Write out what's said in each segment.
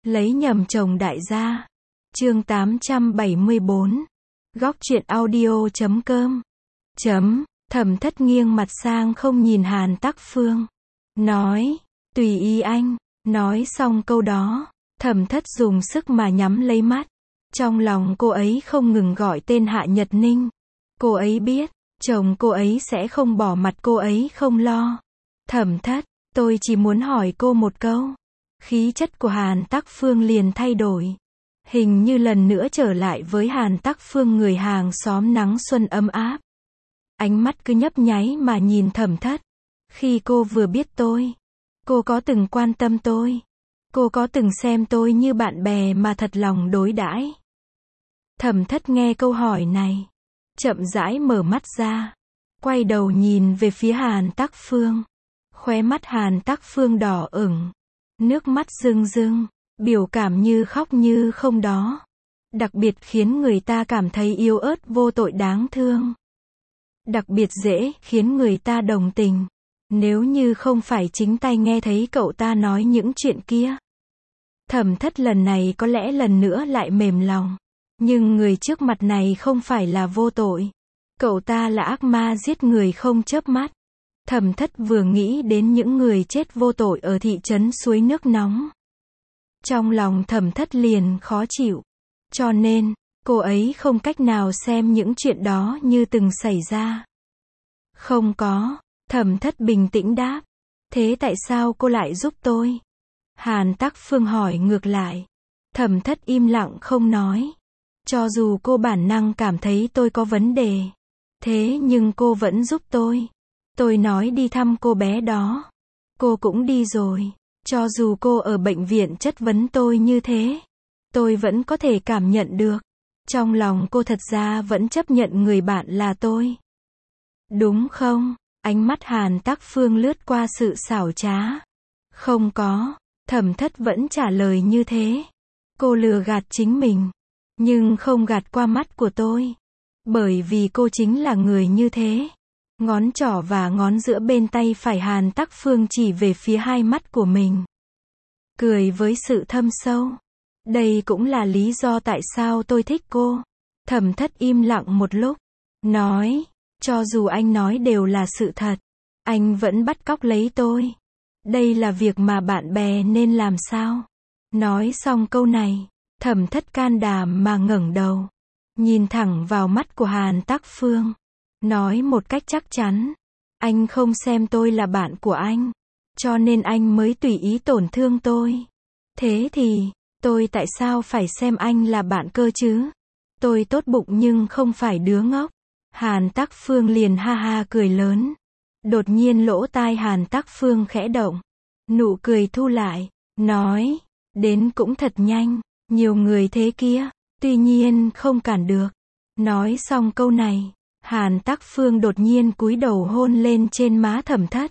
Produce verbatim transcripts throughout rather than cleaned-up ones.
Lấy nhầm chồng đại gia. Chương tám trăm bảy mươi bốn. Góc truyện audio chấm com. Chấm, Thẩm Thất nghiêng mặt sang không nhìn Hàn Tắc Phương. Nói, tùy ý anh. Nói xong câu đó, Thẩm Thất dùng sức mà nhắm lấy mắt. Trong lòng cô ấy không ngừng gọi tên Hạ Nhật Ninh. Cô ấy biết, chồng cô ấy sẽ không bỏ mặt cô ấy không lo. Thẩm Thất, tôi chỉ muốn hỏi cô một câu. Khí chất của Hàn Tắc Phương liền thay đổi. Hình như lần nữa trở lại với Hàn Tắc Phương người hàng xóm nắng xuân ấm áp. Ánh mắt cứ nhấp nháy mà nhìn Thẩm Thất. Khi cô vừa biết tôi, cô có từng quan tâm tôi. Cô có từng xem tôi như bạn bè mà thật lòng đối đãi. Thẩm Thất nghe câu hỏi này, chậm rãi mở mắt ra, quay đầu nhìn về phía Hàn Tắc Phương. Khóe mắt Hàn Tắc Phương đỏ ửng, nước mắt rưng rưng, biểu cảm như khóc như không đó. Đặc biệt khiến người ta cảm thấy yếu ớt vô tội đáng thương. Đặc biệt dễ khiến người ta đồng tình. Nếu như không phải chính tay nghe thấy cậu ta nói những chuyện kia. Thẩm Thất lần này có lẽ lần nữa lại mềm lòng. Nhưng người trước mặt này không phải là vô tội. Cậu ta là ác ma giết người không chớp mắt. Thẩm Thất vừa nghĩ đến những người chết vô tội ở thị trấn suối nước nóng. Trong lòng Thẩm Thất liền khó chịu. Cho nên, cô ấy không cách nào xem những chuyện đó như từng xảy ra. Không có, Thẩm Thất bình tĩnh đáp. Thế tại sao cô lại giúp tôi? Hàn Tắc Phương hỏi ngược lại. Thẩm Thất im lặng không nói. Cho dù cô bản năng cảm thấy tôi có vấn đề. Thế nhưng cô vẫn giúp tôi. Tôi nói đi thăm cô bé đó. Cô cũng đi rồi. Cho dù cô ở bệnh viện chất vấn tôi như thế, tôi vẫn có thể cảm nhận được. Trong lòng cô thật ra vẫn chấp nhận người bạn là tôi. Đúng không? Ánh mắt Hàn Tắc Phương lướt qua sự xảo trá. Không có. Thẩm Thất vẫn trả lời như thế. Cô lừa gạt chính mình. Nhưng không gạt qua mắt của tôi. Bởi vì cô chính là người như thế. Ngón trỏ và ngón giữa bên tay phải Hàn Tắc Phương chỉ về phía hai mắt của mình. Cười với sự thâm sâu. Đây cũng là lý do tại sao tôi thích cô. Thẩm Thất im lặng một lúc. Nói, cho dù anh nói đều là sự thật, anh vẫn bắt cóc lấy tôi. Đây là việc mà bạn bè nên làm sao? Nói xong câu này, Thẩm Thất can đảm mà ngẩng đầu. Nhìn thẳng vào mắt của Hàn Tắc Phương. Nói một cách chắc chắn. Anh không xem tôi là bạn của anh. Cho nên anh mới tùy ý tổn thương tôi. Thế thì, tôi tại sao phải xem anh là bạn cơ chứ? Tôi tốt bụng nhưng không phải đứa ngốc. Hàn Tắc Phương liền ha ha cười lớn. Đột nhiên lỗ tai Hàn Tắc Phương khẽ động. Nụ cười thu lại. Nói, đến cũng thật nhanh. Nhiều người thế kia. Tuy nhiên không cản được. Nói xong câu này, Hàn Tắc Phương đột nhiên cúi đầu hôn lên trên má Thẩm Thất.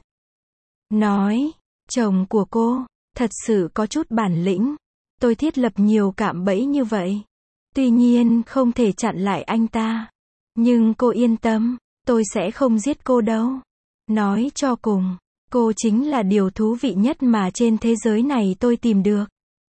Nói, chồng của cô, thật sự có chút bản lĩnh. Tôi thiết lập nhiều cạm bẫy như vậy. Tuy nhiên không thể chặn lại anh ta. Nhưng cô yên tâm, tôi sẽ không giết cô đâu. Nói cho cùng, cô chính là điều thú vị nhất mà trên thế giới này tôi tìm được.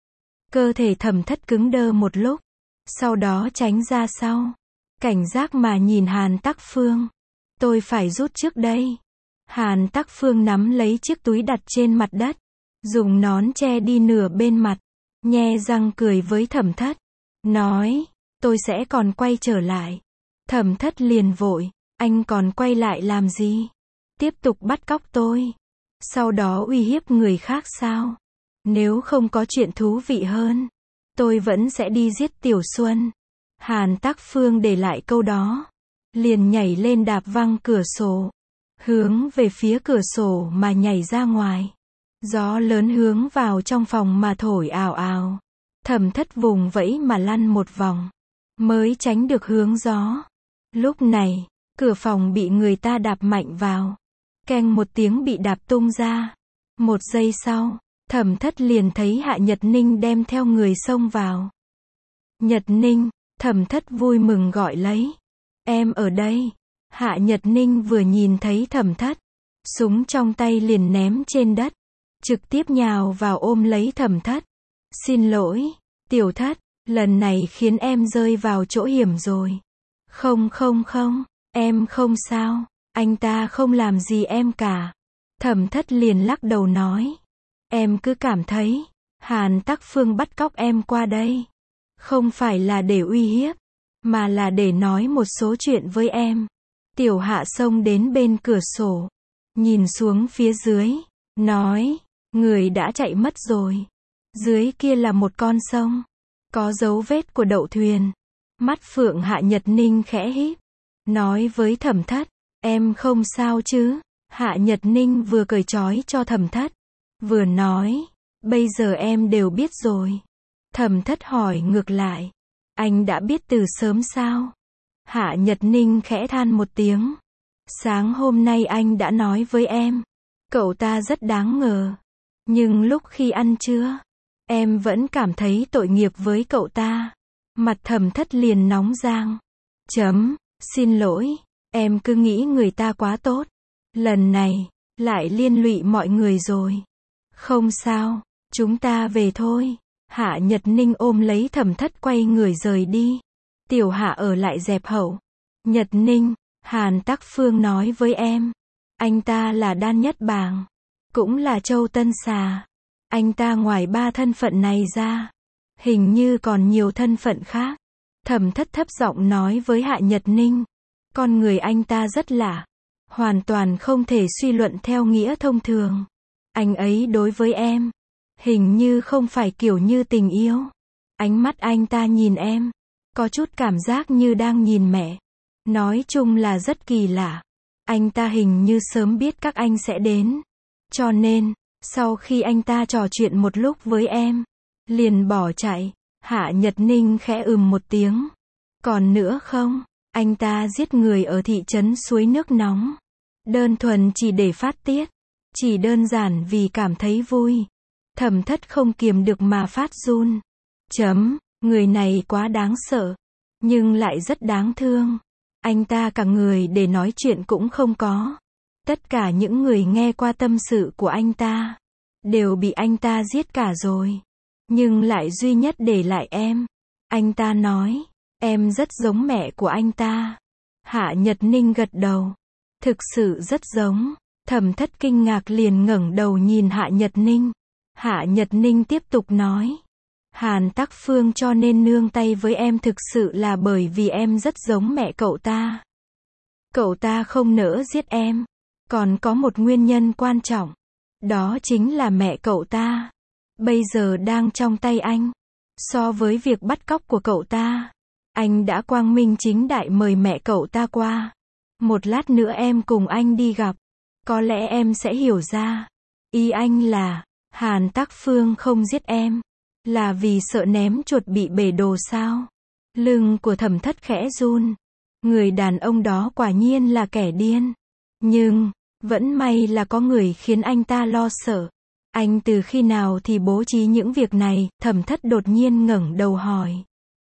Cơ thể Thẩm Thất cứng đơ một lúc. Sau đó tránh ra sau. Cảnh giác mà nhìn Hàn Tắc Phương. Tôi phải rút trước đây. Hàn Tắc Phương nắm lấy chiếc túi đặt trên mặt đất. Dùng nón che đi nửa bên mặt. Nhe răng cười với Thẩm Thất. Nói, tôi sẽ còn quay trở lại. Thẩm Thất liền vội. Anh còn quay lại làm gì? Tiếp tục bắt cóc tôi. Sau đó uy hiếp người khác sao? Nếu không có chuyện thú vị hơn, tôi vẫn sẽ đi giết Tiểu Xuân. Hàn Tắc Phương để lại câu đó. Liền nhảy lên đạp văng cửa sổ. Hướng về phía cửa sổ mà nhảy ra ngoài. Gió lớn hướng vào trong phòng mà thổi ào ào. Thẩm Thất vùng vẫy mà lăn một vòng. Mới tránh được hướng gió. Lúc này, cửa phòng bị người ta đạp mạnh vào. Keng một tiếng bị đạp tung ra. Một giây sau, Thẩm Thất liền thấy Hạ Nhật Ninh đem theo người xông vào. Nhật Ninh, Thẩm Thất vui mừng gọi lấy. Em ở đây. Hạ Nhật Ninh vừa nhìn thấy Thẩm Thất, súng trong tay liền ném trên đất. Trực tiếp nhào vào ôm lấy Thẩm Thất. Xin lỗi, tiểu thất, lần này khiến em rơi vào chỗ hiểm rồi. Không không không, em không sao, anh ta không làm gì em cả. Thẩm thất liền lắc đầu nói. Em cứ cảm thấy, Hàn Tắc Phương bắt cóc em qua đây. Không phải là để uy hiếp, mà là để nói một số chuyện với em. Tiểu Hạ xông đến bên cửa sổ, nhìn xuống phía dưới, nói, người đã chạy mất rồi. Dưới kia là một con sông, có dấu vết của đậu thuyền. Mắt Phượng Hạ Nhật Ninh khẽ híp, nói với Thẩm thất, em không sao chứ? Hạ Nhật Ninh vừa cởi trói cho Thẩm thất, vừa nói, bây giờ em đều biết rồi. Thẩm thất hỏi ngược lại, anh đã biết từ sớm sao? Hạ Nhật Ninh khẽ than một tiếng. Sáng hôm nay anh đã nói với em, cậu ta rất đáng ngờ. Nhưng lúc khi ăn trưa, em vẫn cảm thấy tội nghiệp với cậu ta. Mặt Thẩm thất liền nóng rang. Chấm, xin lỗi, em cứ nghĩ người ta quá tốt. Lần này, lại liên lụy mọi người rồi. Không sao, chúng ta về thôi. Hạ Nhật Ninh ôm lấy Thẩm thất quay người rời đi. Tiểu Hạ ở lại dẹp hậu. Nhật Ninh, Hàn Tắc Phương nói với em, anh ta là Đan Nhất Bàng, cũng là Châu Tân Xà. Anh ta ngoài ba thân phận này ra, hình như còn nhiều thân phận khác. Thẩm thất thấp giọng nói với Hạ Nhật Ninh, con người anh ta rất lạ, hoàn toàn không thể suy luận theo nghĩa thông thường. Anh ấy đối với em, hình như không phải kiểu như tình yêu. Ánh mắt anh ta nhìn em, có chút cảm giác như đang nhìn mẹ. Nói chung là rất kỳ lạ. Anh ta hình như sớm biết các anh sẽ đến. Cho nên, sau khi anh ta trò chuyện một lúc với em, liền bỏ chạy. Hạ Nhật Ninh khẽ ừm một tiếng. Còn nữa không? Anh ta giết người ở thị trấn Suối Nước Nóng. Đơn thuần chỉ để phát tiết. Chỉ đơn giản vì cảm thấy vui. Thẩm thất không kiềm được mà phát run. Chấm, người này quá đáng sợ. Nhưng lại rất đáng thương. Anh ta cả người để nói chuyện cũng không có. Tất cả những người nghe qua tâm sự của anh ta, đều bị anh ta giết cả rồi. Nhưng lại duy nhất để lại em. Anh ta nói, em rất giống mẹ của anh ta. Hạ Nhật Ninh gật đầu. Thực sự rất giống. Thẩm thất kinh ngạc liền ngẩng đầu nhìn Hạ Nhật Ninh. Hạ Nhật Ninh tiếp tục nói. Hàn Tắc Phương cho nên nương tay với em thực sự là bởi vì em rất giống mẹ cậu ta. Cậu ta không nỡ giết em. Còn có một nguyên nhân quan trọng. Đó chính là mẹ cậu ta bây giờ đang trong tay anh. So với việc bắt cóc của cậu ta, anh đã quang minh chính đại mời mẹ cậu ta qua. Một lát nữa em cùng anh đi gặp. Có lẽ em sẽ hiểu ra. Ý anh là, Hàn Tắc Phương không giết em, là vì sợ ném chuột bị bể đồ sao? Lưng của Thẩm thất khẽ run. Người đàn ông đó quả nhiên là kẻ điên. Nhưng, vẫn may là có người khiến anh ta lo sợ. Anh từ khi nào thì bố trí những việc này? Thẩm thất đột nhiên ngẩng đầu hỏi.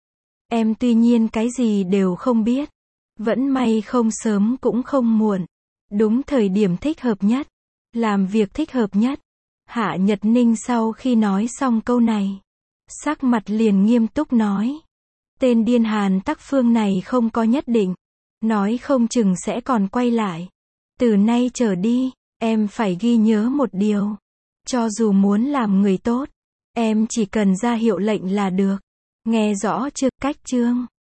Em tuy nhiên cái gì đều không biết. Vẫn may không sớm cũng không muộn. Đúng thời điểm thích hợp nhất. Làm việc thích hợp nhất. Hạ Nhật Ninh sau khi nói xong câu này, sắc mặt liền nghiêm túc nói. Tên điên Hàn Tắc Phương này không có nhất định. Nói không chừng sẽ còn quay lại. Từ nay trở đi, em phải ghi nhớ một điều. Cho dù muốn làm người tốt, em chỉ cần ra hiệu lệnh là được. Nghe rõ chưa? Cách chương